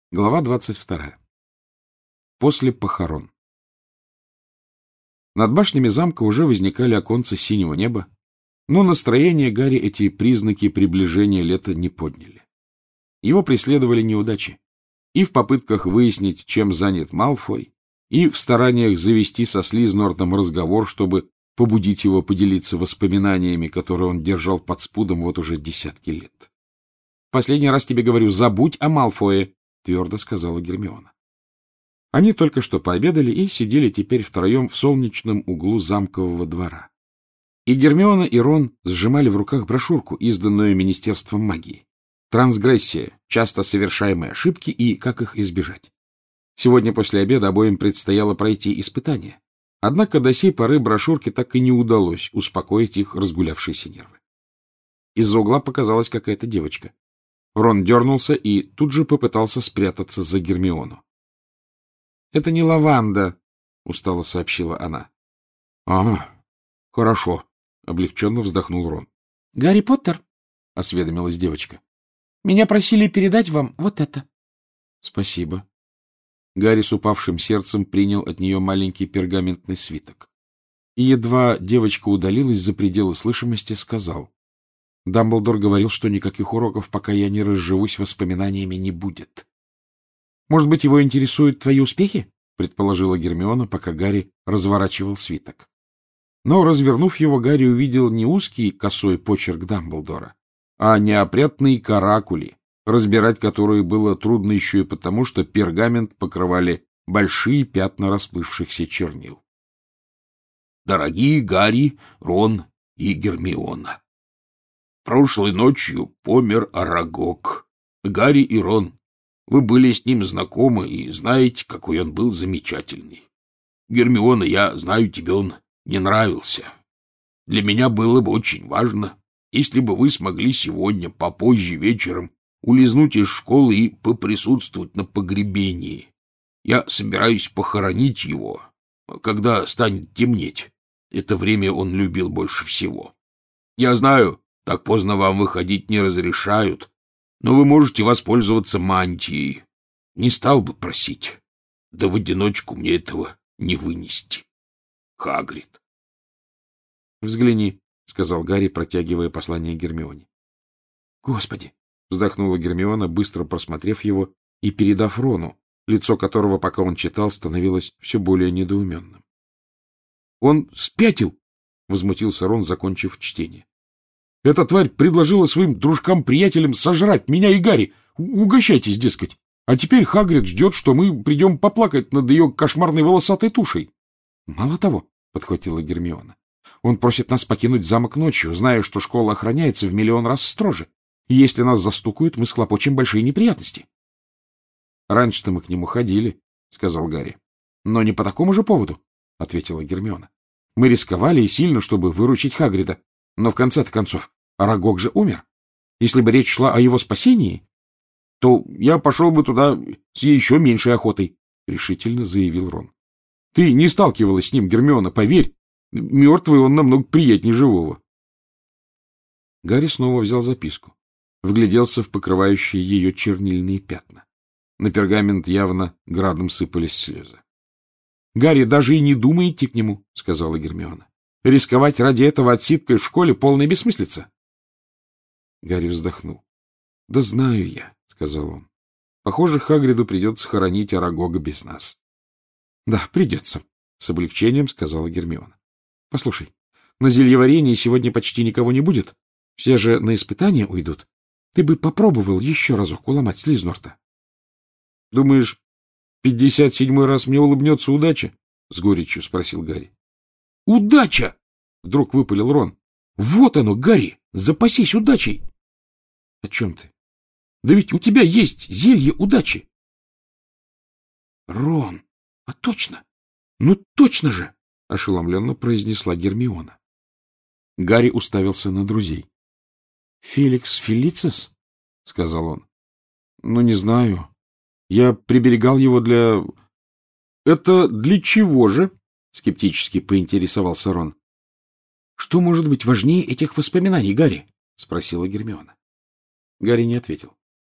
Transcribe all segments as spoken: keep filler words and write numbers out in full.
Глава двадцать вторая. После похорон. Над башнями замка уже возникали оконца синего неба, но настроение Гарри эти признаки приближения лета не подняли. Его преследовали неудачи и в попытках выяснить, чем занят Малфой, и в стараниях завести со Слизнортом разговор, чтобы побудить его поделиться воспоминаниями, которые он держал под спудом вот уже десятки лет. — Последний раз тебе говорю, забудь о Малфое, — твердо сказала Гермиона. Они только что пообедали и сидели теперь втроем в солнечном углу замкового двора. И Гермиона, и Рон сжимали в руках брошюрку, изданную Министерством магии. Трансгрессия, часто совершаемые ошибки и как их избежать. Сегодня после обеда обоим предстояло пройти испытание. Однако до сей поры брошюрке так и не удалось успокоить их разгулявшиеся нервы. Из-за угла показалась какая-то девочка. Рон дернулся и тут же попытался спрятаться за Гермиону. — Это не лаванда, — устало сообщила она. — Ага, хорошо, — облегченно вздохнул Рон. — Гарри Поттер, — осведомилась девочка. — Меня просили передать вам вот это. — Спасибо. Гарри с упавшим сердцем принял от нее маленький пергаментный свиток. И едва девочка удалилась за пределы слышимости, сказал: — Дамблдор говорил, что никаких уроков, пока я не разживусь воспоминаниями, не будет. — Может быть, его интересуют твои успехи? — предположила Гермиона, пока Гарри разворачивал свиток. Но, развернув его, Гарри увидел не узкий косой почерк Дамблдора, а неопрятные каракули, разбирать которые было трудно еще и потому, что пергамент покрывали большие пятна расплывшихся чернил. «Дорогие Гарри, Рон и Гермиона, прошлой ночью помер Арагог. Гарри и Рон, вы были с ним знакомы и знаете, какой он был замечательный. Гермиона, я знаю, тебе он не нравился. Для меня было бы очень важно, если бы вы смогли сегодня попозже вечером улизнуть из школы и поприсутствовать на погребении. Я собираюсь похоронить его, когда станет темнеть. Это время он любил больше всего. Я знаю, так поздно вам выходить не разрешают, но вы можете воспользоваться мантией. Не стал бы просить. Да в одиночку мне этого не вынести. Хагрид. — Взгляни, — сказал Гарри, протягивая послание Гермионе. — Господи! — вздохнула Гермиона, быстро просмотрев его и передав Рону, лицо которого, пока он читал, становилось все более недоуменным. — Он спятил! — возмутился Рон, закончив чтение. — Эта тварь предложила своим дружкам-приятелям сожрать меня и Гарри. Угощайтесь, дескать. А теперь Хагрид ждет, что мы придем поплакать над ее кошмарной волосатой тушей. — Мало того, — подхватила Гермиона, — он просит нас покинуть замок ночью, зная, что школа охраняется в миллион раз строже. И если нас застукают, мы схлопочем большие неприятности. — Раньше-то мы к нему ходили, — сказал Гарри. — Но не по такому же поводу, — ответила Гермиона. — Мы рисковали и сильно, чтобы выручить Хагрида. Но в конце-то концов Арагог же умер. Если бы речь шла о его спасении, то я пошел бы туда с еще меньшей охотой, — решительно заявил Рон. — Ты не сталкивалась с ним, Гермиона, поверь. Мертвый он намного приятнее живого. Гарри снова взял записку. Вгляделся в покрывающие ее чернильные пятна. На пергамент явно градом сыпались слезы. — Гарри, даже и не думай идти к нему, — сказала Гермиона. — Рисковать ради этого отсидкой в школе — полная бессмыслица. Гарри вздохнул. — Да знаю я, — сказал он. — Похоже, Хагриду придется хоронить Арагога без нас. — Да, придется, — с облегчением сказала Гермиона. — Послушай, на зельеварении сегодня почти никого не будет. Все же на испытания уйдут. Ты бы попробовал еще разок уломать Слизнорта. — Думаешь, пятьдесят седьмой раз мне улыбнется удача? — с горечью спросил Гарри. — Удача! — вдруг выпалил Рон. — Вот оно, Гарри! Запасись удачей! — О чем ты? Да ведь у тебя есть зелье удачи. — Рон, а точно? Ну точно же! — ошеломленно произнесла Гермиона. Гарри уставился на друзей. — Феликс Фелицис? — сказал он. — Ну, не знаю. Я приберегал его для... — Это для чего же? — скептически поинтересовался Рон. — Что может быть важнее этих воспоминаний, Гарри? — спросила Гермиона. Гарри не ответил.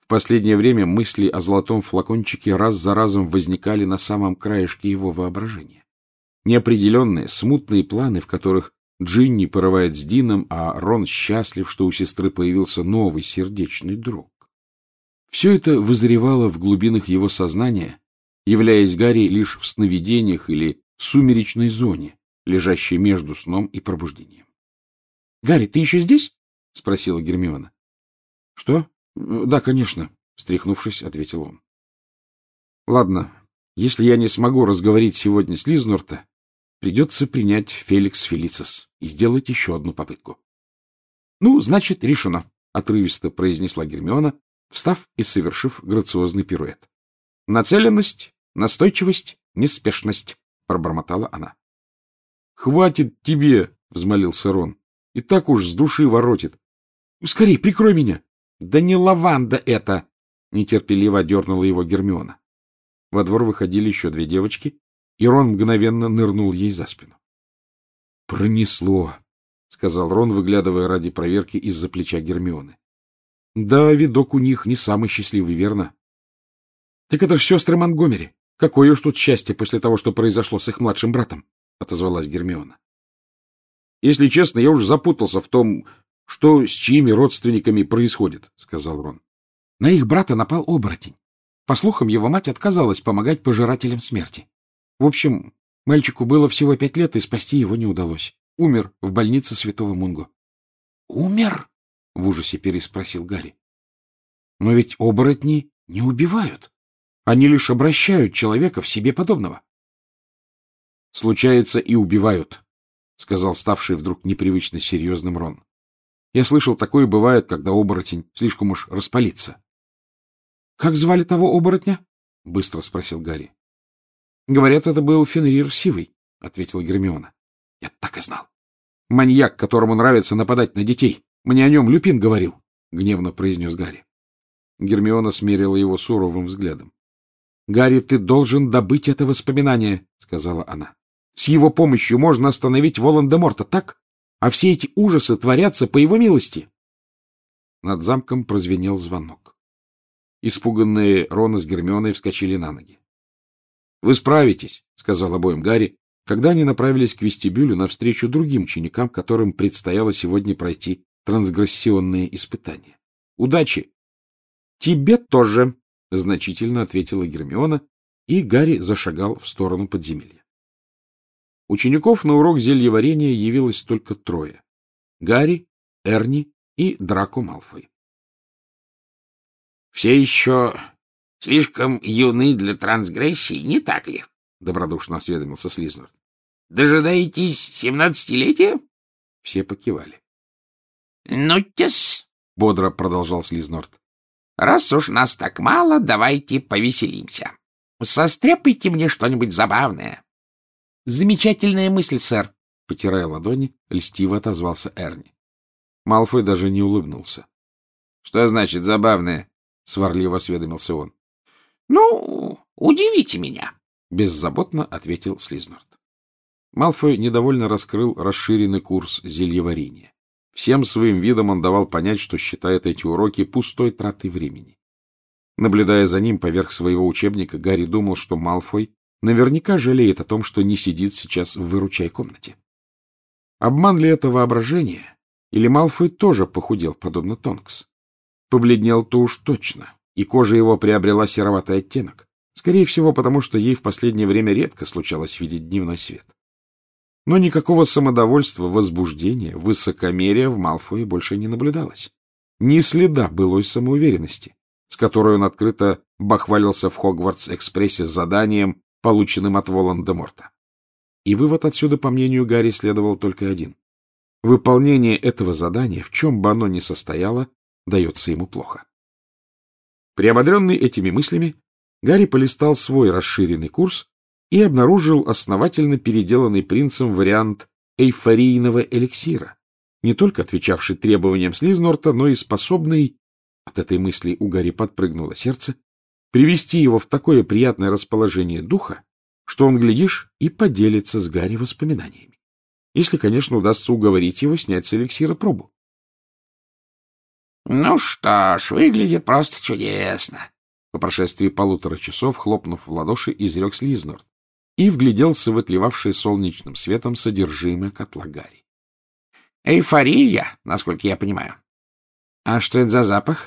В последнее время мысли о золотом флакончике раз за разом возникали на самом краешке его воображения. Неопределенные, смутные планы, в которых Джинни порывает с Дином, а Рон счастлив, что у сестры появился новый сердечный друг. Все это вызревало в глубинах его сознания, являясь Гарри лишь в сновидениях или сумеречной зоне, лежащей между сном и пробуждением. — Гарри, ты еще здесь? — спросила Гермиона. — Что? — Да, конечно, — встряхнувшись, ответил он. — Ладно, если я не смогу разговорить сегодня Слизнорта, придется принять Феликс Фелицис и сделать еще одну попытку. — Ну, значит, решено, — отрывисто произнесла Гермиона, встав и совершив грациозный пируэт. — Нацеленность, настойчивость, неспешность, — пробормотала она. — Хватит тебе, — взмолился Рон, — и так уж с души воротит. — Скорей, прикрой меня. — Да не лаванда это! — нетерпеливо дернула его Гермиона. Во двор выходили еще две девочки, и Рон мгновенно нырнул ей за спину. — Пронесло, — сказал Рон, выглядывая ради проверки из-за плеча Гермионы. — Да, видок у них не самый счастливый, верно? — Так это ж сестры Монтгомери. Какое уж тут счастье после того, что произошло с их младшим братом, — отозвалась Гермиона. — Если честно, я уже запутался в том, что с чьими родственниками происходит, — сказал Рон. — На их брата напал оборотень. По слухам, его мать отказалась помогать пожирателям смерти. В общем, мальчику было всего пять лет, и спасти его не удалось. Умер в больнице Святого Мунго. — Умер? — в ужасе переспросил Гарри. — Но ведь оборотни не убивают. Они лишь обращают человека в себе подобного. — Случается, и убивают, — сказал ставший вдруг непривычно серьезным Рон. Я слышал, такое бывает, когда оборотень слишком уж распалится. — Как звали того оборотня? — быстро спросил Гарри. — Говорят, это был Фенрир Сивый, — ответила Гермиона. — Я так и знал. Маньяк, которому нравится нападать на детей. Мне о нем Люпин говорил, — гневно произнес Гарри. Гермиона смерила его суровым взглядом. — Гарри, ты должен добыть это воспоминание, — сказала она. — С его помощью можно остановить Волан-де-Морта, так? А все эти ужасы творятся по его милости. Над замком прозвенел звонок. Испуганные Рона с Гермионой вскочили на ноги. — Вы справитесь, — сказал обоим Гарри, когда они направились к вестибюлю навстречу другим ученикам, которым предстояло сегодня пройти трансгрессионные испытания. — Удачи! — Тебе тоже, — значительно ответила Гермиона, и Гарри зашагал в сторону подземелья. Учеников на урок зельеварения явилось только трое — Гарри, Эрни и Драко Малфой. — Все еще слишком юны для трансгрессий, не так ли? — добродушно осведомился Слизнорд. — Дожидаетесь семнадцатилетия? Все покивали. — Ну-тес, — бодро продолжал Слизнорд. — Раз уж нас так мало, давайте повеселимся. Состряпайте мне что-нибудь забавное. — Замечательная мысль, сэр, — потирая ладони, льстиво отозвался Эрни. Малфой даже не улыбнулся. — Что значит забавное? — сварливо осведомился он. — Ну, удивите меня, — беззаботно ответил Слизнорд. Малфой недовольно раскрыл расширенный курс зельеварения. Всем своим видом он давал понять, что считает эти уроки пустой тратой времени. Наблюдая за ним поверх своего учебника, Гарри думал, что Малфой наверняка жалеет о том, что не сидит сейчас в выручай-комнате. Обман ли это воображение? Или Малфой тоже похудел, подобно Тонкс? Побледнел-то уж точно, и кожа его приобрела сероватый оттенок. Скорее всего, потому что ей в последнее время редко случалось видеть дневной свет. Но никакого самодовольства, возбуждения, высокомерия в Малфое больше не наблюдалось. Ни следа былой самоуверенности, с которой он открыто бахвалился в Хогвартс-экспрессе с заданием, полученным от Волан-де-Морта. И вывод отсюда, по мнению Гарри, следовал только один. Выполнение этого задания, в чем бы оно ни состояло, дается ему плохо. Приободренный этими мыслями, Гарри полистал свой расширенный курс и обнаружил основательно переделанный принцем вариант эйфорийного эликсира, не только отвечавший требованиям Слизнорта, но и способный, от этой мысли у Гарри подпрыгнуло сердце, привести его в такое приятное расположение духа, что он, глядишь, и поделится с Гарри воспоминаниями. Если, конечно, удастся уговорить его снять с эликсира пробу. — Ну что ж, выглядит просто чудесно. По прошествии полутора часов, хлопнув в ладоши, изрек Слизнорд и вгляделся в отливавшее солнечным светом содержимое котла Гарри. — Эйфория, насколько я понимаю. — А что это за запах?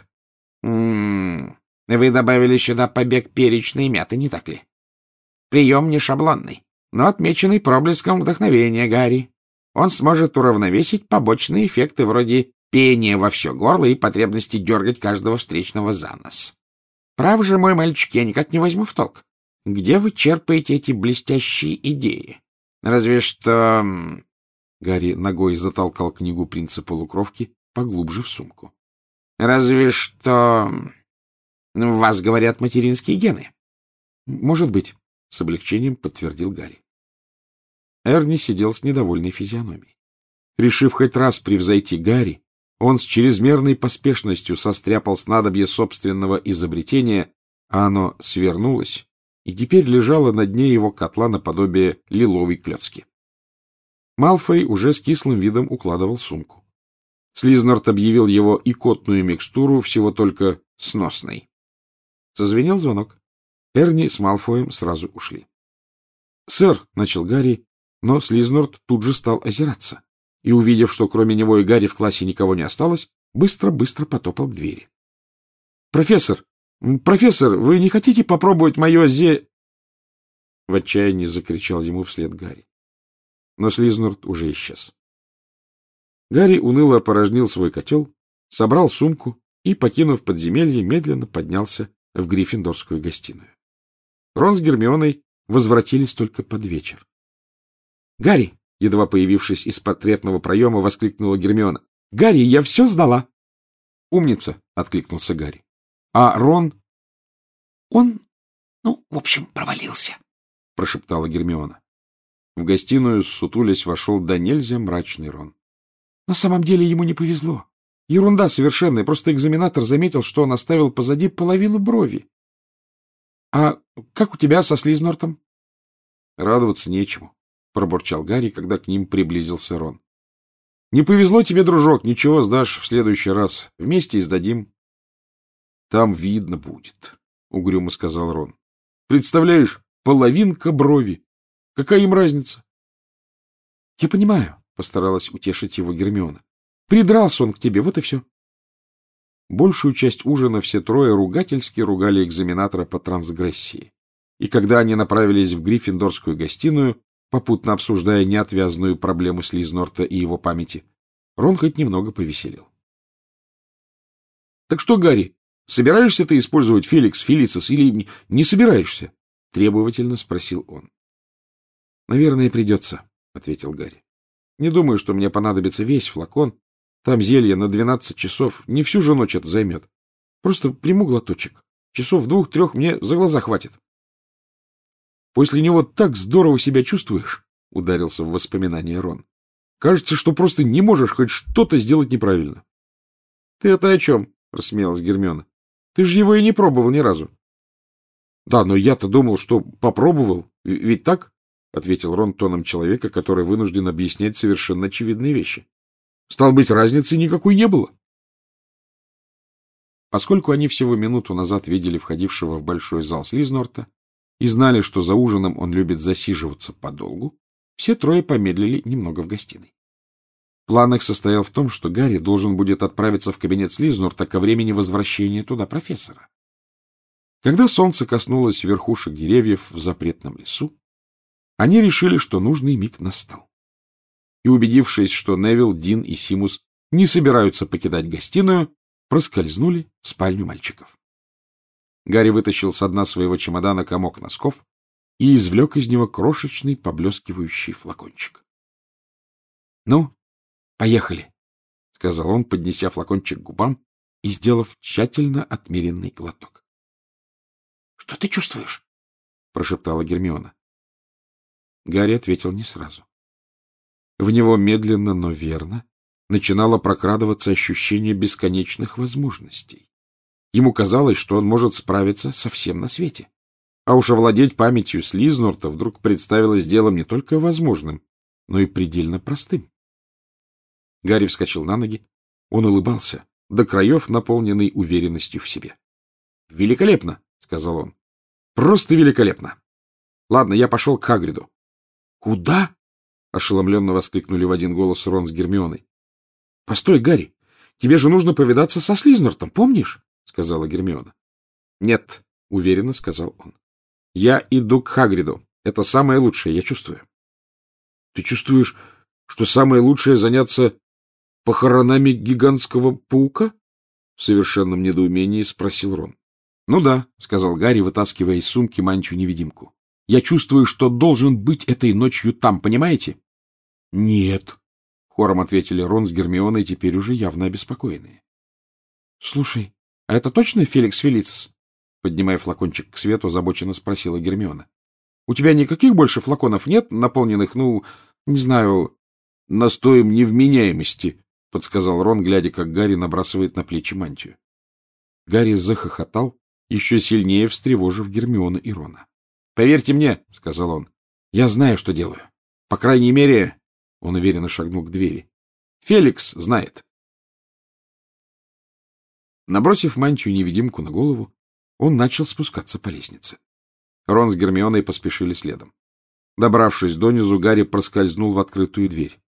М — Вы добавили сюда побег перечной мяты, не так ли? Прием не шаблонный, но отмеченный проблеском вдохновения, Гарри. Он сможет уравновесить побочные эффекты вроде пения во все горло и потребности дергать каждого встречного за нос. Прав же, мой мальчик, я никак не возьму в толк. Где вы черпаете эти блестящие идеи? Разве что... Гарри ногой затолкал книгу «Принца полукровки» поглубже в сумку. Разве что... В вас говорят материнские гены. Может быть, с облегчением подтвердил Гарри. Эрни сидел с недовольной физиономией. Решив хоть раз превзойти Гарри, он с чрезмерной поспешностью состряпал снадобье собственного изобретения, а оно свернулось и теперь лежало на дне его котла наподобие лиловой клетки. Малфой уже с кислым видом укладывал сумку. Слизнорд объявил его икотную микстуру всего только сносной. Зазвенел звонок. Эрни с Малфоем сразу ушли. — Сэр, — начал Гарри, но Слизнорд тут же стал озираться и, увидев, что кроме него и Гарри в классе никого не осталось, быстро-быстро потопал к двери. — Профессор! Профессор, вы не хотите попробовать мое зе... В отчаянии закричал ему вслед Гарри. Но Слизнорд уже исчез. Гарри уныло опорожнил свой котел, собрал сумку и, покинув подземелье, медленно поднялся в гриффиндорскую гостиную. Рон с Гермионой возвратились только под вечер. — Гарри! — едва появившись из портретного проема, воскликнула Гермиона. — Гарри, я все сдала! — Умница! — откликнулся Гарри. — А Рон... — Он, ну, в общем, провалился, — прошептала Гермиона. В гостиную, ссутулясь, вошел до нельзя мрачный Рон. — На самом деле ему не повезло. Ерунда совершенная, просто экзаменатор заметил, что он оставил позади половину брови. — А как у тебя со Слизнортом? — Радоваться нечему, — пробурчал Гарри, когда к ним приблизился Рон. — Не повезло тебе, дружок, ничего, сдашь в следующий раз. Вместе и сдадим. — Там видно будет, — угрюмо сказал Рон. — Представляешь, половинка брови. Какая им разница? — Я понимаю, — постаралась утешить его Гермиона. — Придрался он к тебе, вот и все. Большую часть ужина все трое ругательски ругали экзаменатора по трансгрессии. И когда они направились в гриффиндорскую гостиную, попутно обсуждая неотвязную проблему Слизнорта и его памяти, Рон хоть немного повеселил. — Так что, Гарри, собираешься ты использовать Феликс Фелицис или не собираешься? — требовательно спросил он. — Наверное, придется, — ответил Гарри. — Не думаю, что мне понадобится весь флакон. Там зелье на двенадцать часов. Не всю же ночь это займет. Просто приму глоточек. Часов двух-трех мне за глаза хватит. — После него так здорово себя чувствуешь, — ударился в воспоминания Рон. — Кажется, что просто не можешь хоть что-то сделать неправильно. — Ты это о чем? — рассмеялась Гермиона. — Ты же его и не пробовал ни разу. — Да, но я-то думал, что попробовал. Ведь так? — ответил Рон тоном человека, который вынужден объяснять совершенно очевидные вещи. — Стало быть, разницы никакой не было. Поскольку они всего минуту назад видели входившего в большой зал Слизнорта и знали, что за ужином он любит засиживаться подолгу, все трое помедлили немного в гостиной. План их состоял в том, что Гарри должен будет отправиться в кабинет Слизнорта ко времени возвращения туда профессора. Когда солнце коснулось верхушек деревьев в запретном лесу, они решили, что нужный миг настал. И, убедившись, что Невилл, Дин и Симус не собираются покидать гостиную, проскользнули в спальню мальчиков. Гарри вытащил со дна своего чемодана комок носков и извлек из него крошечный поблескивающий флакончик. — Ну, поехали, — сказал он, поднеся флакончик к губам и сделав тщательно отмеренный глоток. — Что ты чувствуешь? — прошептала Гермиона. Гарри ответил не сразу. В него медленно, но верно начинало прокрадываться ощущение бесконечных возможностей. Ему казалось, что он может справиться со всем на свете. А уж овладеть памятью Слизнорта вдруг представилось делом не только возможным, но и предельно простым. Гарри вскочил на ноги. Он улыбался, до краев наполненный уверенностью в себе. — Великолепно, — сказал он. — Просто великолепно. Ладно, я пошел к Хагриду. — Куда? — ошеломленно воскликнули в один голос Рон с Гермионой. — Постой, Гарри, тебе же нужно повидаться со Слизнортом, помнишь? — сказала Гермиона. — Нет, — уверенно сказал он. — Я иду к Хагриду. Это самое лучшее, я чувствую. — Ты чувствуешь, что самое лучшее заняться похоронами гигантского паука? — в совершенном недоумении спросил Рон. — Ну да, — сказал Гарри, вытаскивая из сумки мантию-невидимку. — Я чувствую, что должен быть этой ночью там, понимаете? — Нет, — хором ответили Рон с Гермионой, теперь уже явно обеспокоенные. — Слушай, а это точно Феликс Фелицис? — поднимая флакончик к свету, озабоченно спросила Гермиона. — У тебя никаких больше флаконов нет, наполненных, ну, не знаю, настоем невменяемости? — подсказал Рон, глядя, как Гарри набрасывает на плечи мантию. Гарри захохотал, еще сильнее встревожив Гермиону и Рона. — Поверьте мне, — сказал он, — я знаю, что делаю. По крайней мере, он уверенно шагнул к двери. Феликс знает. Набросив мантию-невидимку на голову, он начал спускаться по лестнице. Рон с Гермионой поспешили следом. Добравшись донизу, Гарри проскользнул в открытую дверь.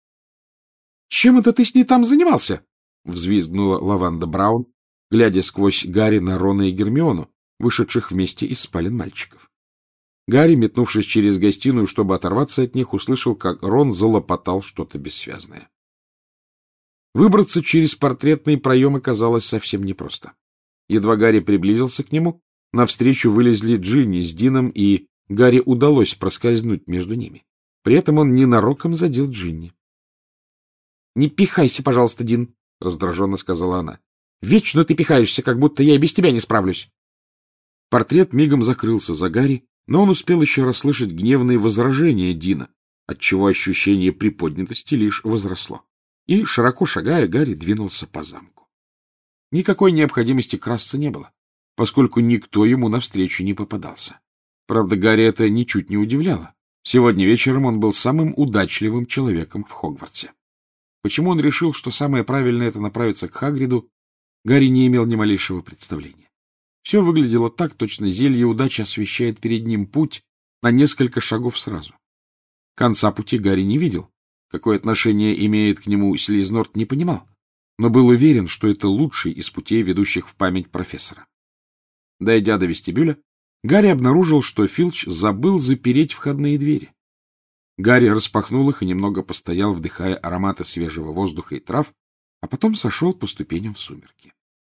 — Чем это ты с ней там занимался? — взвизгнула Лаванда Браун, глядя сквозь Гарри на Рона и Гермиону, вышедших вместе из спален мальчиков. Гарри, метнувшись через гостиную, чтобы оторваться от них, услышал, как Рон залопотал что-то бессвязное. Выбраться через портретный проем оказалось совсем непросто. Едва Гарри приблизился к нему, навстречу вылезли Джинни с Дином, и Гарри удалось проскользнуть между ними. При этом он ненароком задел Джинни. — Не пихайся, пожалуйста, Дин, — раздраженно сказала она. — Вечно ты пихаешься, как будто я и без тебя не справлюсь. Портрет мигом закрылся за Гарри, но он успел еще расслышать гневные возражения Дина, отчего ощущение приподнятости лишь возросло. И, широко шагая, Гарри двинулся по замку. Никакой необходимости красться не было, поскольку никто ему навстречу не попадался. Правда, Гарри это ничуть не удивляло. Сегодня вечером он был самым удачливым человеком в Хогвартсе. Почему он решил, что самое правильное — это направиться к Хагриду, Гарри не имел ни малейшего представления. Все выглядело так, точно зелье удачи освещает перед ним путь на несколько шагов сразу. Конца пути Гарри не видел. Какое отношение имеет к нему Слизнорт, не понимал, но был уверен, что это лучший из путей, ведущих в память профессора. Дойдя до вестибюля, Гарри обнаружил, что Филч забыл запереть входные двери. Гарри распахнул их и немного постоял, вдыхая ароматы свежего воздуха и трав, а потом сошел по ступеням в сумерки.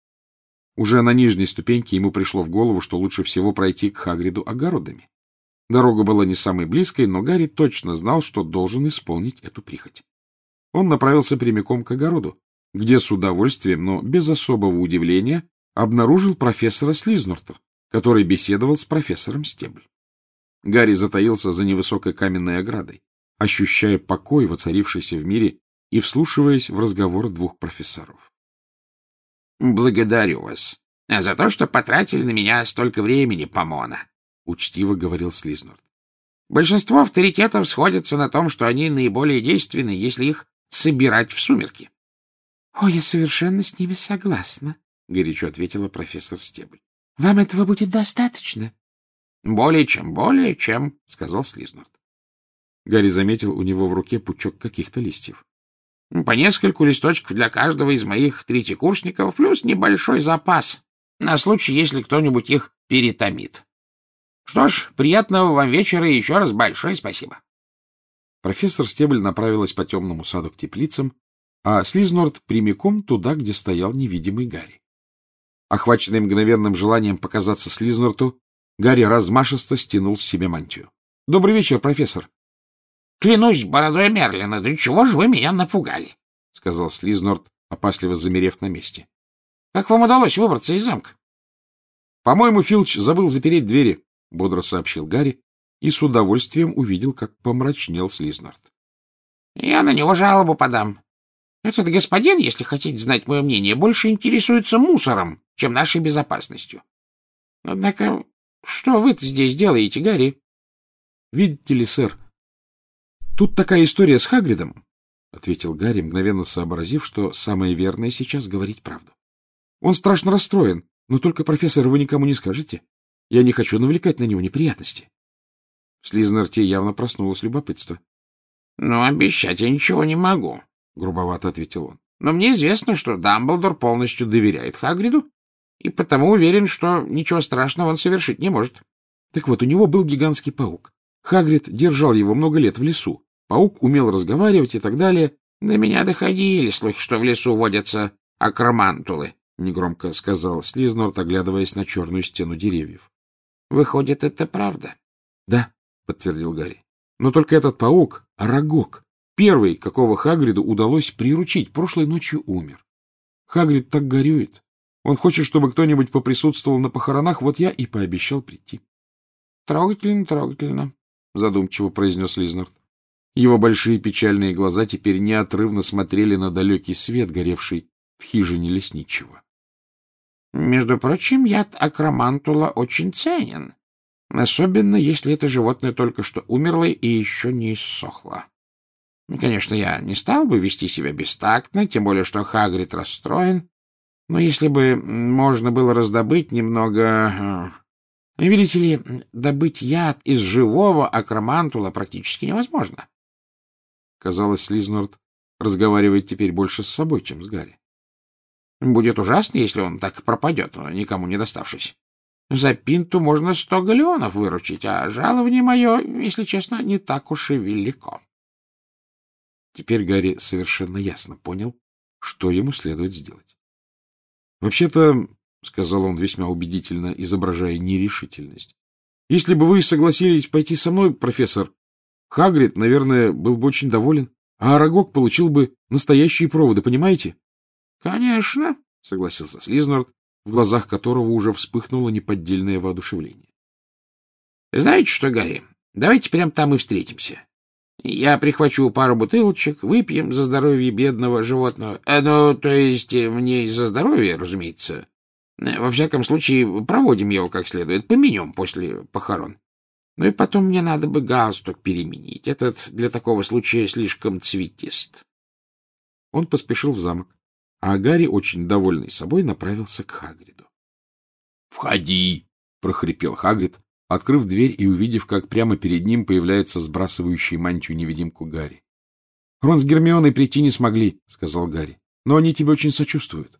Уже на нижней ступеньке ему пришло в голову, что лучше всего пройти к Хагриду огородами. Дорога была не самой близкой, но Гарри точно знал, что должен исполнить эту прихоть. Он направился прямиком к огороду, где с удовольствием, но без особого удивления, обнаружил профессора Слизнорта, который беседовал с профессором Стебль. Гарри затаился за невысокой каменной оградой, ощущая покой, воцарившийся в мире, и вслушиваясь в разговор двух профессоров. — Благодарю вас за то, что потратили на меня столько времени, Помона, — учтиво говорил Слизнорт. — Большинство авторитетов сходятся на том, что они наиболее действенны, если их собирать в сумерки. — О, я совершенно с ними согласна, — горячо ответила профессор Стебль. — Вам этого будет достаточно? — Более чем, более чем, — сказал Слизнорт. Гарри заметил у него в руке пучок каких-то листьев. — По нескольку листочков для каждого из моих третьекурсников, плюс небольшой запас, на случай, если кто-нибудь их перетомит. Что ж, приятного вам вечера и еще раз большое спасибо. Профессор Стебль направилась по темному саду к теплицам, а Слизнорт прямиком туда, где стоял невидимый Гарри. Охваченный мгновенным желанием показаться Слизнорту, Гарри размашисто стянул с себя мантию. — Добрый вечер, профессор. — Клянусь бородой Мерлина, да чего же вы меня напугали? — сказал Слизнорт, опасливо замерев на месте. — Как вам удалось выбраться из замка? — По-моему, Филч забыл запереть двери, — бодро сообщил Гарри, и с удовольствием увидел, как помрачнел Слизнорт. — Я на него жалобу подам. Этот господин, если хотите знать мое мнение, больше интересуется мусором, чем нашей безопасностью. Однако, что вы-то здесь делаете, Гарри? — Видите ли, сэр, тут такая история с Хагридом. — ответил Гарри, мгновенно сообразив, что самое верное сейчас — говорить правду. — Он страшно расстроен, но только, профессор, вы никому не скажете. Я не хочу навлекать на него неприятности. В Слизнерте явно проснулось любопытство. — Ну, обещать я ничего не могу, — грубовато ответил он. — Но мне известно, что Дамблдор полностью доверяет Хагриду, и потому уверен, что ничего страшного он совершить не может. Так вот, у него был гигантский паук. Хагрид держал его много лет в лесу. Паук умел разговаривать и так далее. — До меня доходили слухи, что в лесу водятся акромантулы, — негромко сказал Слизнорт, оглядываясь на черную стену деревьев. — Выходит, это правда? — Да, — подтвердил Гарри. — Но только этот паук — Арагог. Первый, какого Хагриду удалось приручить, прошлой ночью умер. Хагрид так горюет. Он хочет, чтобы кто-нибудь поприсутствовал на похоронах, вот я и пообещал прийти. — Трогательно, трогательно, — задумчиво произнес Слизнорт. Его большие печальные глаза теперь неотрывно смотрели на далекий свет, горевший в хижине лесничего. — Между прочим, яд акромантула очень ценен, особенно если это животное только что умерло и еще не иссохло. Конечно, я не стал бы вести себя бестактно, тем более что Хагрид расстроен, но если бы можно было раздобыть немного... Видите ли, добыть яд из живого акромантула практически невозможно. Казалось, Слизнорт разговаривает теперь больше с собой, чем с Гарри. Будет ужасно, если он так пропадет, никому не доставшись. За пинту можно сто галеонов выручить, а жалование мое, если честно, не так уж и велико. Теперь Гарри совершенно ясно понял, что ему следует сделать. — Вообще-то, — сказал он весьма убедительно, изображая нерешительность, — если бы вы согласились пойти со мной, профессор, Хагрид, наверное, был бы очень доволен, а Арагог получил бы настоящие проводы, понимаете? — Конечно, — согласился Слизнорт, в глазах которого уже вспыхнуло неподдельное воодушевление. — Знаете что, Гарри, давайте прямо там и встретимся. Я прихвачу пару бутылочек, выпьем за здоровье бедного животного. Э, ну, то есть мне за здоровье, разумеется. Во всяком случае, проводим его как следует, поменем после похорон. Ну и потом мне надо бы галстук переменить. Этот для такого случая слишком цветист. Он поспешил в замок, а Гарри, очень довольный собой, направился к Хагриду. — Входи! — прохрипел Хагрид, открыв дверь и увидев, как прямо перед ним появляется сбрасывающий мантию-невидимку Гарри. — Рон с Гермионой прийти не смогли, — сказал Гарри, — но они тебе очень сочувствуют.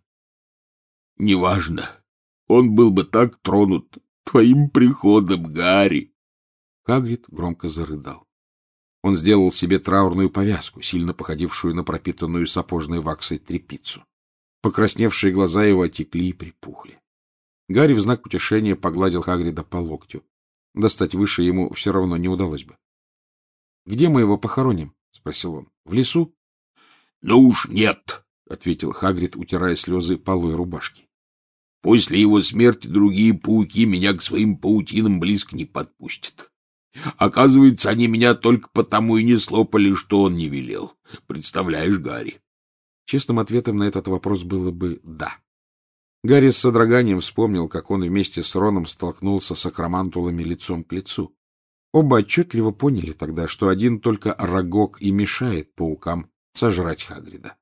— Неважно. Он был бы так тронут твоим приходом, Гарри. Хагрид громко зарыдал. Он сделал себе траурную повязку, сильно походившую на пропитанную сапожной ваксой тряпицу. Покрасневшие глаза его отекли и припухли. Гарри в знак утешения погладил Хагрида по локтю. Достать выше ему все равно не удалось бы. — Где мы его похороним? — спросил он. — В лесу? — Ну уж нет, — ответил Хагрид, утирая слезы полой рубашки. — После его смерти другие пауки меня к своим паутинам близко не подпустят. Оказывается, они меня только потому и не слопали, что он не велел. Представляешь, Гарри? Честным ответом на этот вопрос было бы «да». Гарри с содроганием вспомнил, как он вместе с Роном столкнулся с акромантулами лицом к лицу. Оба отчетливо поняли тогда, что один только Арагог и мешает паукам сожрать Хагрида.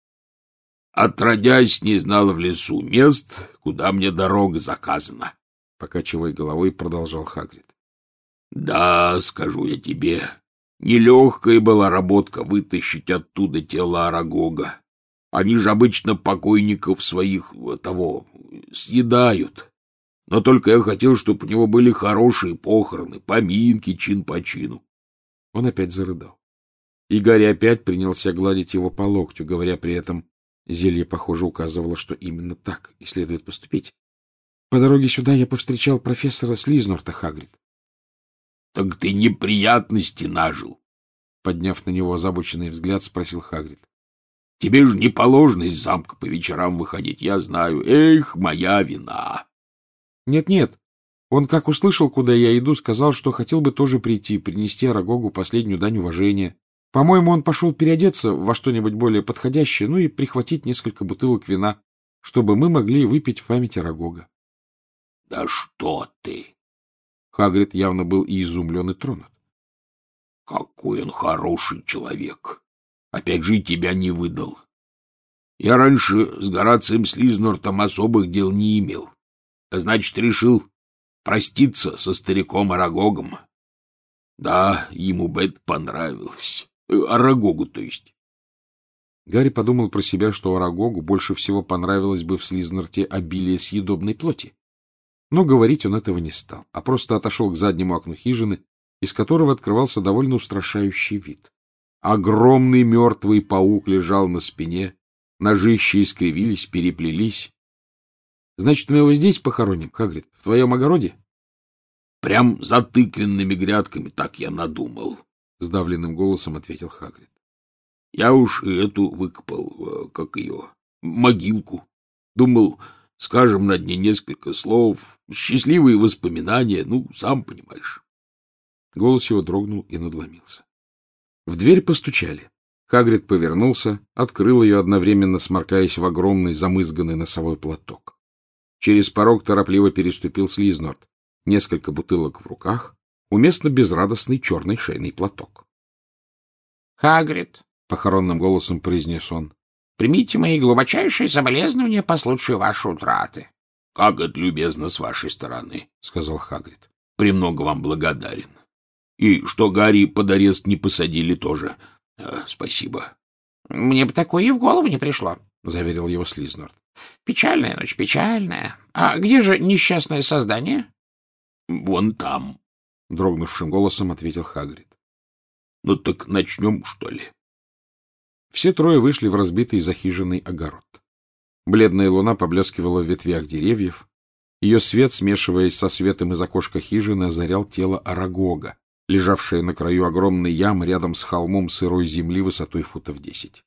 «Отродясь, не знал в лесу мест, куда мне дорога заказана», — покачивая головой, продолжал Хагрид. «Да, скажу я тебе, нелегкая была работка вытащить оттуда тело Арагога. Они же обычно покойников своих того съедают. Но только я хотел, чтобы у него были хорошие похороны, поминки, чин по чину». Он опять зарыдал. И Гарри опять принялся гладить его по локтю, говоря при этом, зелье, похоже, указывало, что именно так и следует поступить. — По дороге сюда я повстречал профессора Слизнорта, Хагрид. — Так ты неприятности нажил? — подняв на него озабоченный взгляд, спросил Хагрид. — Тебе же не положено из замка по вечерам выходить, я знаю. Эх, моя вина. Нет, — Нет-нет. Он, как услышал, куда я иду, сказал, что хотел бы тоже прийти, принести Арагогу последнюю дань уважения. По-моему, он пошел переодеться во что-нибудь более подходящее, ну и прихватить несколько бутылок вина, чтобы мы могли выпить в память Арагога. — Да что ты! Хагрид явно был и изумлен, и тронут. — Какой он хороший человек! опять же тебя не выдал. Я раньше с Горацием Слизнортом особых дел не имел. А значит, решил проститься со стариком Арагогом. Да, ему бы это понравилось. Арагогу, то есть. Гарри подумал про себя, что Арагогу больше всего понравилось бы в Слизнорте обилие съедобной плоти. Но говорить он этого не стал, а просто отошел к заднему окну хижины, из которого открывался довольно устрашающий вид. Огромный мертвый паук лежал на спине, ножища искривились, переплелись. — Значит, мы его здесь похороним, Хагрид, в твоем огороде? — Прям за тыквенными грядками, так я надумал, — сдавленным голосом ответил Хагрид. — Я уж и эту выкопал, как ее, могилку. Думал, скажем на дне несколько слов, счастливые воспоминания, ну, сам понимаешь. Голос его дрогнул и надломился. В дверь постучали. Хагрид повернулся, открыл ее, одновременно сморкаясь в огромный замызганный носовой платок. Через порог торопливо переступил Слизнорт. Несколько бутылок в руках, уместно безрадостный черный шейный платок. — Хагрид, — похоронным голосом произнес он, — примите мои глубочайшие соболезнования по случаю вашей утраты. — Как это любезно с вашей стороны, — сказал Хагрид. — Премного вам благодарен. И что Гарри под арест не посадили тоже. Э, спасибо. — Мне бы такое и в голову не пришло, — заверил его Слизнорт. — Печальная ночь, печальная. А где же несчастное создание? — Вон там, — дрогнувшим голосом ответил Хагрид. — Ну так начнем, что ли? Все трое вышли в разбитый за хижиной огород. Бледная луна поблескивала в ветвях деревьев. Ее свет, смешиваясь со светом из окошка хижины, озарял тело Арагога, лежавшее на краю огромной ямы рядом с холмом сырой земли высотой футов десять.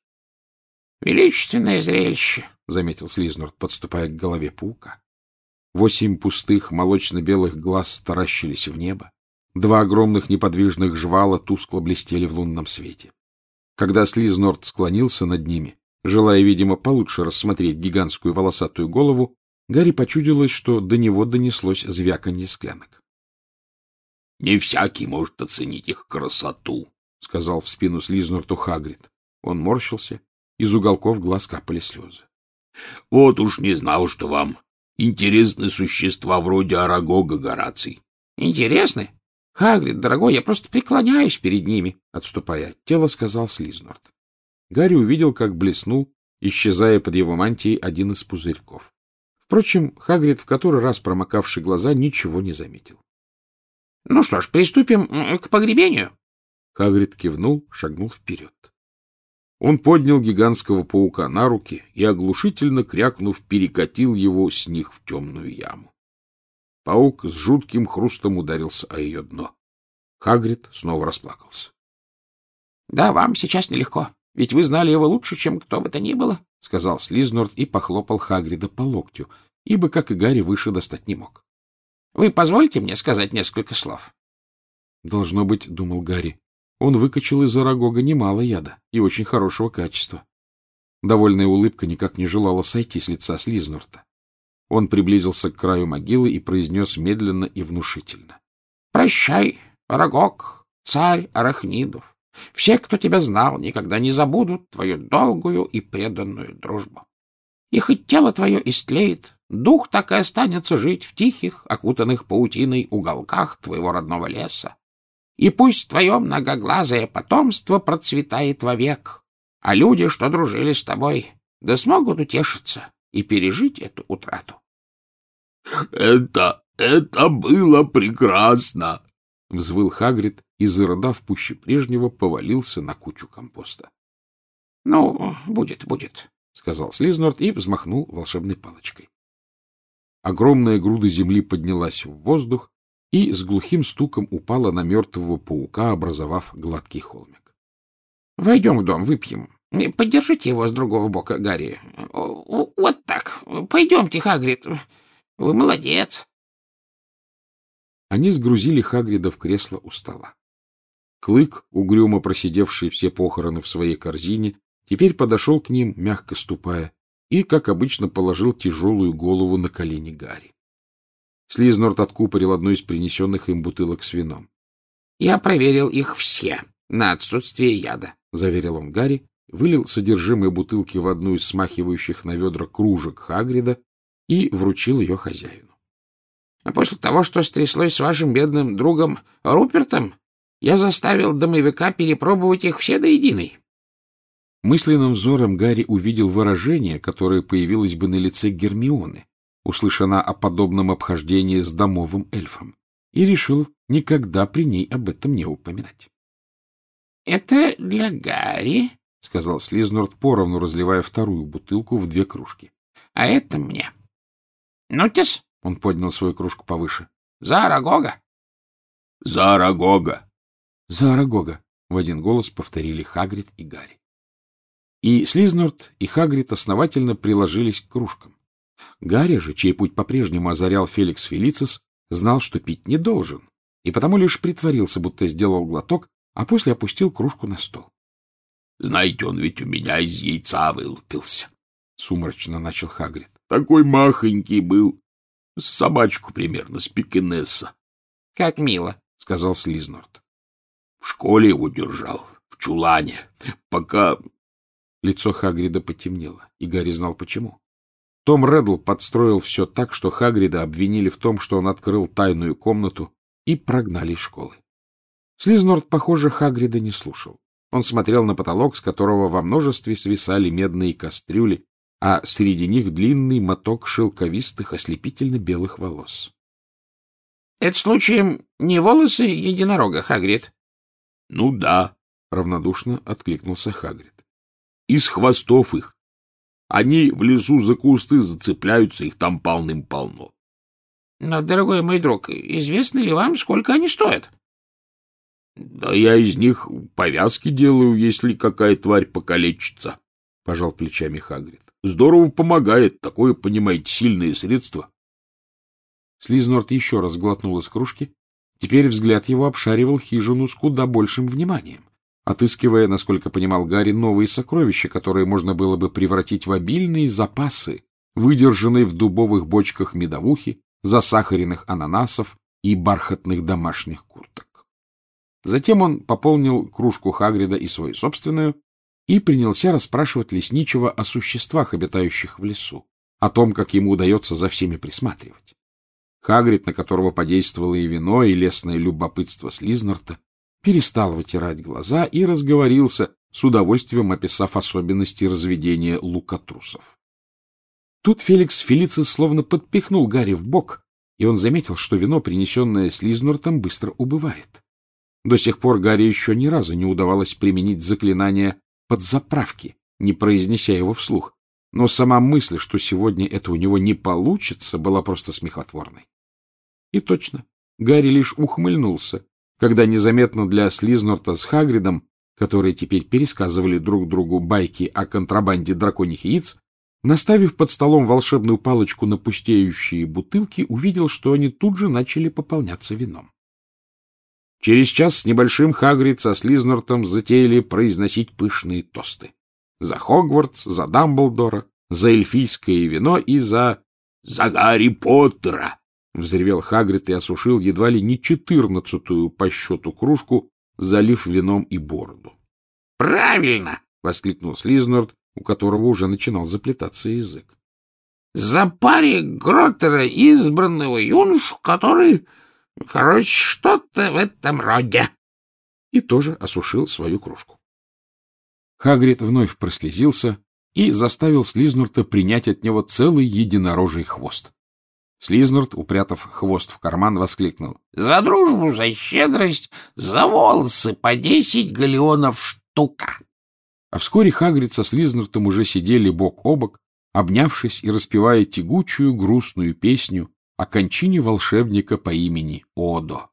— Величественное зрелище, — заметил Слизнорт, подступая к голове паука. Восемь пустых молочно-белых глаз таращились в небо. Два огромных неподвижных жвала тускло блестели в лунном свете. Когда Слизнорт склонился над ними, желая, видимо, получше рассмотреть гигантскую волосатую голову, Гарри почудилось, что до него донеслось звяканье склянок. — Не всякий может оценить их красоту, — сказал в спину Слизнорту Хагрид. Он морщился, из уголков глаз капали слезы. — Вот уж не знал, что вам интересны существа вроде Арагога, Гораций. — Интересны? Хагрид, дорогой, я просто преклоняюсь перед ними, — отступая от тела, сказал Слизнорт. Гарри увидел, как блеснул, исчезая под его мантией, один из пузырьков. Впрочем, Хагрид, в который раз промокавший глаза, ничего не заметил. — Ну что ж, приступим к погребению. Хагрид кивнул, шагнул вперед. Он поднял гигантского паука на руки и, оглушительно крякнув, перекатил его с них в темную яму. Паук с жутким хрустом ударился о ее дно. Хагрид снова расплакался. — Да, вам сейчас нелегко, ведь вы знали его лучше, чем кто бы то ни было, — сказал Слизнорт и похлопал Хагрида по локтю, ибо, как и Гарри, выше достать не мог. — Вы позволите мне сказать несколько слов? — Должно быть, — думал Гарри, — он выкачал из Арагога немало яда и очень хорошего качества. Довольная улыбка никак не желала сойти с лица Слизнорта. Он приблизился к краю могилы и произнес медленно и внушительно. — Прощай, Арагог, царь арахнидов. Все, кто тебя знал, никогда не забудут твою долгую и преданную дружбу. И хоть тело твое истлеет, дух так и останется жить в тихих, окутанных паутиной уголках твоего родного леса. И пусть твое многоглазое потомство процветает вовек, а люди, что дружили с тобой, да смогут утешиться и пережить эту утрату. — Это, это было прекрасно! — взвыл Хагрид и, зарыдав пуще прежнего, повалился на кучу компоста. — Ну, будет, будет, — сказал Слизнорт и взмахнул волшебной палочкой. Огромная груда земли поднялась в воздух и с глухим стуком упала на мертвого паука, образовав гладкий холмик. — Войдем в дом, выпьем. Поддержите его с другого бока, Гарри. Вот так. Пойдемте, Хагрид. Вы молодец. Они сгрузили Хагрида в кресло у стола. Клык, угрюмо просидевший все похороны в своей корзине, теперь подошел к ним, мягко ступая, и, как обычно, положил тяжелую голову на колени Гарри. Слизнорт откупорил одну из принесенных им бутылок с вином. — Я проверил их все на отсутствие яда, — заверил он Гарри вылил содержимое бутылки в одну из смахивающих на ведра кружек Хагрида и вручил ее хозяину. — А после того, что стряслось с вашим бедным другом Рупертом, я заставил домовика перепробовать их все до единой. Мысленным взором Гарри увидел выражение, которое появилось бы на лице Гермионы, услышана о подобном обхождении с домовым эльфом, и решил никогда при ней об этом не упоминать. — Это для Гарри, — сказал Слизнорд, поровну разливая вторую бутылку в две кружки. — А это мне. — Ну-тес, — он поднял свою кружку повыше. — За Арагога! — За Арагога! — За Арагога! — в один голос повторили Хагрид и Гарри. И Слизнорд, и Хагрид основательно приложились к кружкам. Гарри же, чей путь по-прежнему озарял Феликс Фелицис, знал, что пить не должен, и потому лишь притворился, будто сделал глоток, а после опустил кружку на стол. — Знаете, он ведь у меня из яйца вылупился, — сумрачно начал Хагрид. — Такой махонький был, с собачку примерно, с пекинесса. — Как мило, — сказал Слизнорд. — В школе его держал, в чулане, пока... Лицо Хагрида потемнело, и Гарри знал почему. Том Реддл подстроил все так, что Хагрида обвинили в том, что он открыл тайную комнату, и прогнали из школы. Слизнорд, похоже, Хагрида не слушал. Он смотрел на потолок, с которого во множестве свисали медные кастрюли, а среди них длинный моток шелковистых ослепительно-белых волос. — Это случаем не волосы единорога, Хагрид? — Ну да, — равнодушно откликнулся Хагрид. — Из хвостов их. Они в лесу за кусты зацепляются, их там полным-полно. — Но, дорогой мой друг, известно ли вам, сколько они стоят? — Да я из них повязки делаю, если какая тварь покалечится, — пожал плечами Хагрид. — Здорово помогает, такое, понимаете, сильное средство. Слизнорд еще раз глотнул из кружки. Теперь взгляд его обшаривал хижину с куда большим вниманием, отыскивая, насколько понимал Гарри, новые сокровища, которые можно было бы превратить в обильные запасы, выдержанные в дубовых бочках медовухи, засахаренных ананасов и бархатных домашних курток. Затем он пополнил кружку Хагрида и свою собственную и принялся расспрашивать лесничего о существах, обитающих в лесу, о том, как ему удается за всеми присматривать. Хагрид, на которого подействовало и вино, и лесное любопытство Слизнорда, перестал вытирать глаза и разговорился, с удовольствием описав особенности разведения лукотрусов. Тут Феликс Фелицис словно подпихнул Гарри в бок, и он заметил, что вино, принесенное Слизнортом, быстро убывает. До сих пор Гарри еще ни разу не удавалось применить заклинание подзаправки, не произнеся его вслух, но сама мысль, что сегодня это у него не получится, была просто смехотворной. И точно, Гарри лишь ухмыльнулся, когда незаметно для Слизнорта с Хагридом, которые теперь пересказывали друг другу байки о контрабанде драконьих яиц, наставив под столом волшебную палочку на пустеющие бутылки, увидел, что они тут же начали пополняться вином. Через час с небольшим Хагрид со Слизнортом затеяли произносить пышные тосты. За Хогвартс, за Дамблдора, за эльфийское вино и за... — За Гарри Поттера! — взревел Хагрид и осушил едва ли не четырнадцатую по счету кружку, залив вином и бороду. — Правильно! — воскликнул Слизнорд, у которого уже начинал заплетаться язык. — За паре Гроттера избранного юношу, который... Короче, что-то в этом роде. И тоже осушил свою кружку. Хагрид вновь прослезился и заставил Слизнорта принять от него целый единорожий хвост. Слизнорд, упрятав хвост в карман, воскликнул: — За дружбу, за щедрость, за волосы по десять галеонов штука. А вскоре Хагрид со Слизнортом уже сидели бок о бок, обнявшись и распевая тягучую грустную песню о кончине волшебника по имени Одо.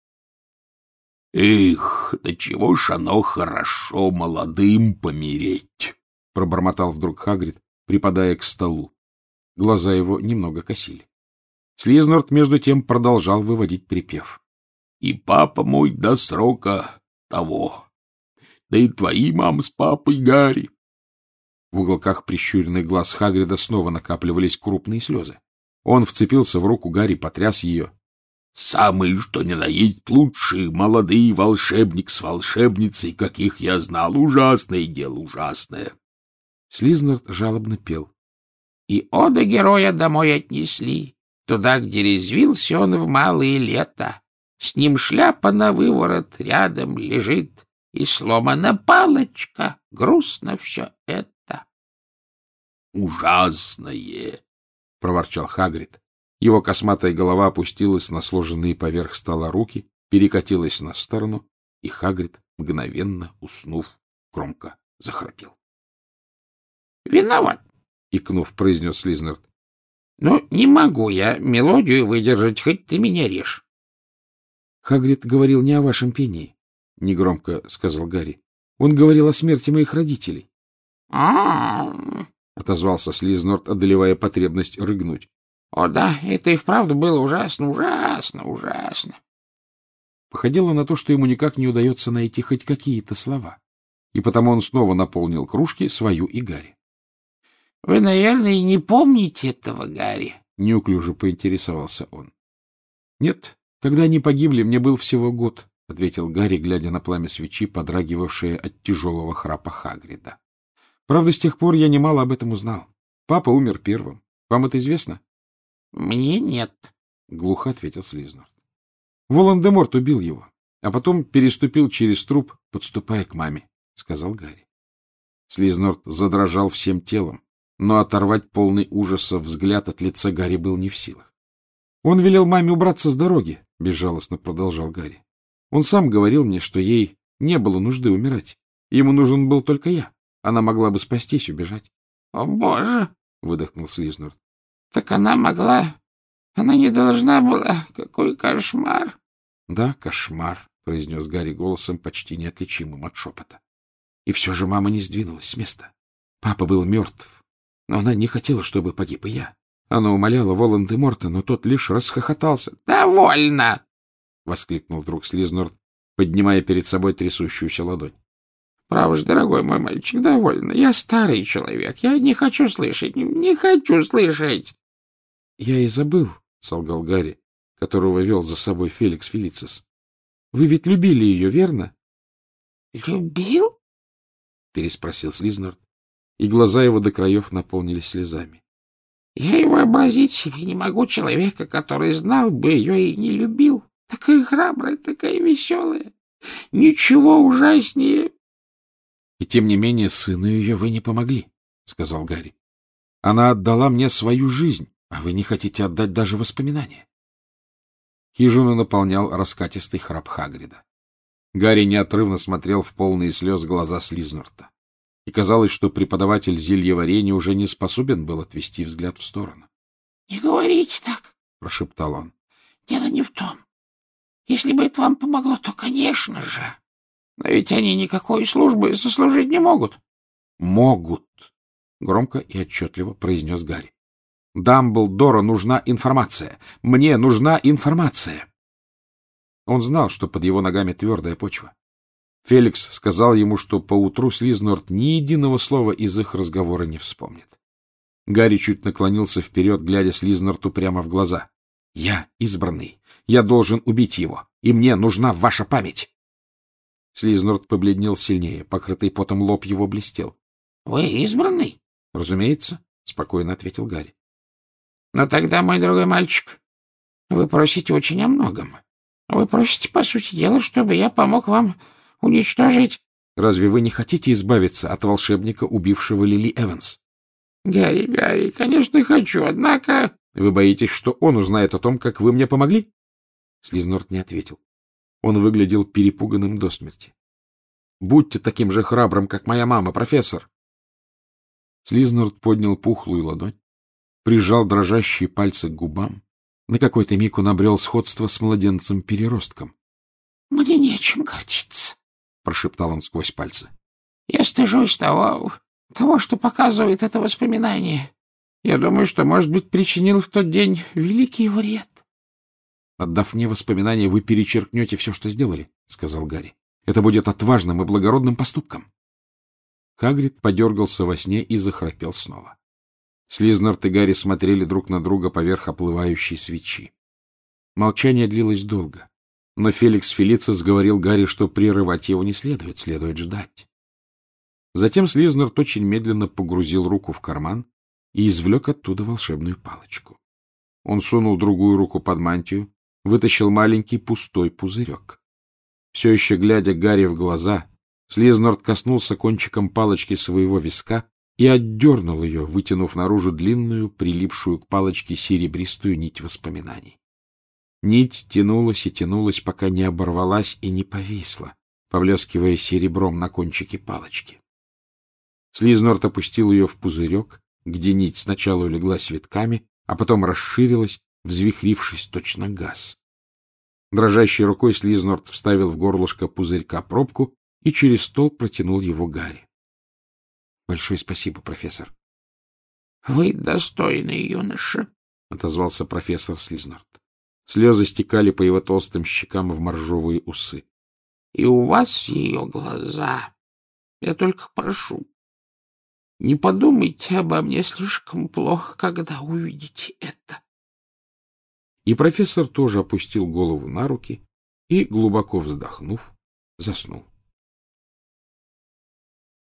— Эх, да чего ж оно хорошо молодым помереть! — пробормотал вдруг Хагрид, припадая к столу. Глаза его немного косили. Слизнорд, между тем, продолжал выводить припев. — И папа мой до срока того, да и твои мама с папой, Гарри. В уголках прищуренных глаз Хагрида снова накапливались крупные слезы. Он вцепился в руку Гарри, потряс ее. — Самый, что ни на есть, лучший молодый волшебник с волшебницей, каких я знал. Ужасное дело, ужасное. Слизнард жалобно пел. И ода героя домой отнесли, туда, где резвился он в малые лета. С ним шляпа на выворот рядом лежит, и сломана палочка, грустно все это. — Ужасное! — проворчал Хагрид. Его косматая голова опустилась на сложенные поверх стола руки, перекатилась на сторону, и Хагрид, мгновенно уснув, громко захрапел. — Виноват, — икнув, произнес Слизнард. — Ну, не могу я мелодию выдержать, хоть ты меня режь. — Хагрид говорил не о вашем пении, — негромко сказал Гарри. — Он говорил о смерти моих родителей. — А-а-а! — отозвался Слизнард, одолевая потребность рыгнуть. — О да, это и вправду было ужасно, ужасно, ужасно. Походило на то, что ему никак не удается найти хоть какие-то слова, и потому он снова наполнил кружки свою и Гарри. — Вы, наверное, не помните этого, Гарри? — неуклюже поинтересовался он. — Нет, когда они погибли, мне был всего год, — ответил Гарри, глядя на пламя свечи, подрагивавшее от тяжелого храпа Хагрида. — Правда, с тех пор я немало об этом узнал. Папа умер первым. Вам это известно? — Мне нет, — глухо ответил Слизнард. — Волан-де-Морт убил его, а потом переступил через труп, подступая к маме, — сказал Гарри. Слизнард задрожал всем телом, но оторвать полный ужаса взгляд от лица Гарри был не в силах. — Он велел маме убраться с дороги, — безжалостно продолжал Гарри. Он сам говорил мне, что ей не было нужды умирать. Ему нужен был только я. Она могла бы спастись, убежать. — О, Боже! — выдохнул Слизнард. — Так она могла... Она не должна была... Какой кошмар! — Да, кошмар, — произнес Гарри голосом, почти неотличимым от шепота. И все же мама не сдвинулась с места. Папа был мертв, но она не хотела, чтобы погиб и я. Она умоляла Волан-де-Морта, но тот лишь расхохотался. — Довольно! — воскликнул вдруг Слизнард, поднимая перед собой трясущуюся ладонь. — Право же, дорогой мой мальчик, довольно. Я старый человек. Я не хочу слышать. Не хочу слышать. — Я и забыл, — солгал Гарри, которого вел за собой Феликс Фелицис. — Вы ведь любили ее, верно? — Любил? — переспросил Слизнард, и глаза его до краев наполнились слезами. — Я и вообразить себе не могу человека, который знал бы ее и не любил. Такая храбрая, такая веселая. Ничего ужаснее. — И тем не менее сыну ее вы не помогли, — сказал Гарри. — Она отдала мне свою жизнь, а вы не хотите отдать даже воспоминания. Хижину наполнял раскатистый храп Хагрида. Гарри неотрывно смотрел в полные слез глаза Слизнарда, и казалось, что преподаватель зельеварения уже не способен был отвести взгляд в сторону. — Не говорите так, — прошептал он. — Дело не в том. Если бы это вам помогло, то, конечно же. Но ведь они никакой службы сослужить не могут. — Могут, — громко и отчетливо произнес Гарри. — Дамблдору нужна информация. Мне нужна информация. Он знал, что под его ногами твердая почва. Феликс сказал ему, что поутру Слизнард ни единого слова из их разговора не вспомнит. Гарри чуть наклонился вперед, глядя Слизнарду прямо в глаза. — Я избранный. Я должен убить его, и мне нужна ваша память. Слизнард побледнел сильнее, покрытый потом лоб его блестел. — Вы избранный? — Разумеется, — спокойно ответил Гарри. — Но тогда, мой дорогой мальчик, вы просите очень о многом. Вы просите, по сути дела, чтобы я помог вам уничтожить... — Разве вы не хотите избавиться от волшебника, убившего Лили Эванс? — Гарри, Гарри, конечно, хочу, однако... — Вы боитесь, что он узнает о том, как вы мне помогли? Слизнард не ответил. Он выглядел перепуганным до смерти. — Будьте таким же храбрым, как моя мама, профессор. Слизнард поднял пухлую ладонь, прижал дрожащие пальцы к губам. На какой-то миг он обрел сходство с младенцем-переростком. — Мне нечем гордиться, — прошептал он сквозь пальцы. — Я стыжусь того, того, что показывает это воспоминание. Я думаю, что, может быть, причинил в тот день великий вред. — Отдав мне воспоминания, вы перечеркнете все, что сделали, — сказал Гарри. — Это будет отважным и благородным поступком. Хагрид подергался во сне и захрапел снова. Слизнард и Гарри смотрели друг на друга поверх оплывающей свечи. Молчание длилось долго, но Феликс Фелицис говорил Гарри, что прерывать его не следует, следует ждать. Затем Слизнорд очень медленно погрузил руку в карман и извлек оттуда волшебную палочку. Он сунул другую руку под мантию, вытащил маленький пустой пузырек. Все еще глядя Гарри в глаза, Слизнорд коснулся кончиком палочки своего виска и отдернул ее, вытянув наружу длинную, прилипшую к палочке серебристую нить воспоминаний. Нить тянулась и тянулась, пока не оборвалась и не повисла, поблескивая серебром на кончике палочки. Слизнорд опустил ее в пузырек, где нить сначала улеглась витками, а потом расширилась, взвихрившись точно газ. Дрожащей рукой Слизнорд вставил в горлышко пузырька пробку и через стол протянул его Гарри. — Большое спасибо, профессор. — Вы достойный юноша, — отозвался профессор Слизнорд. Слезы стекали по его толстым щекам в моржовые усы. — И у вас ее глаза. Я только прошу, не подумайте обо мне слишком плохо, когда увидите это. И профессор тоже опустил голову на руки и, глубоко вздохнув, заснул.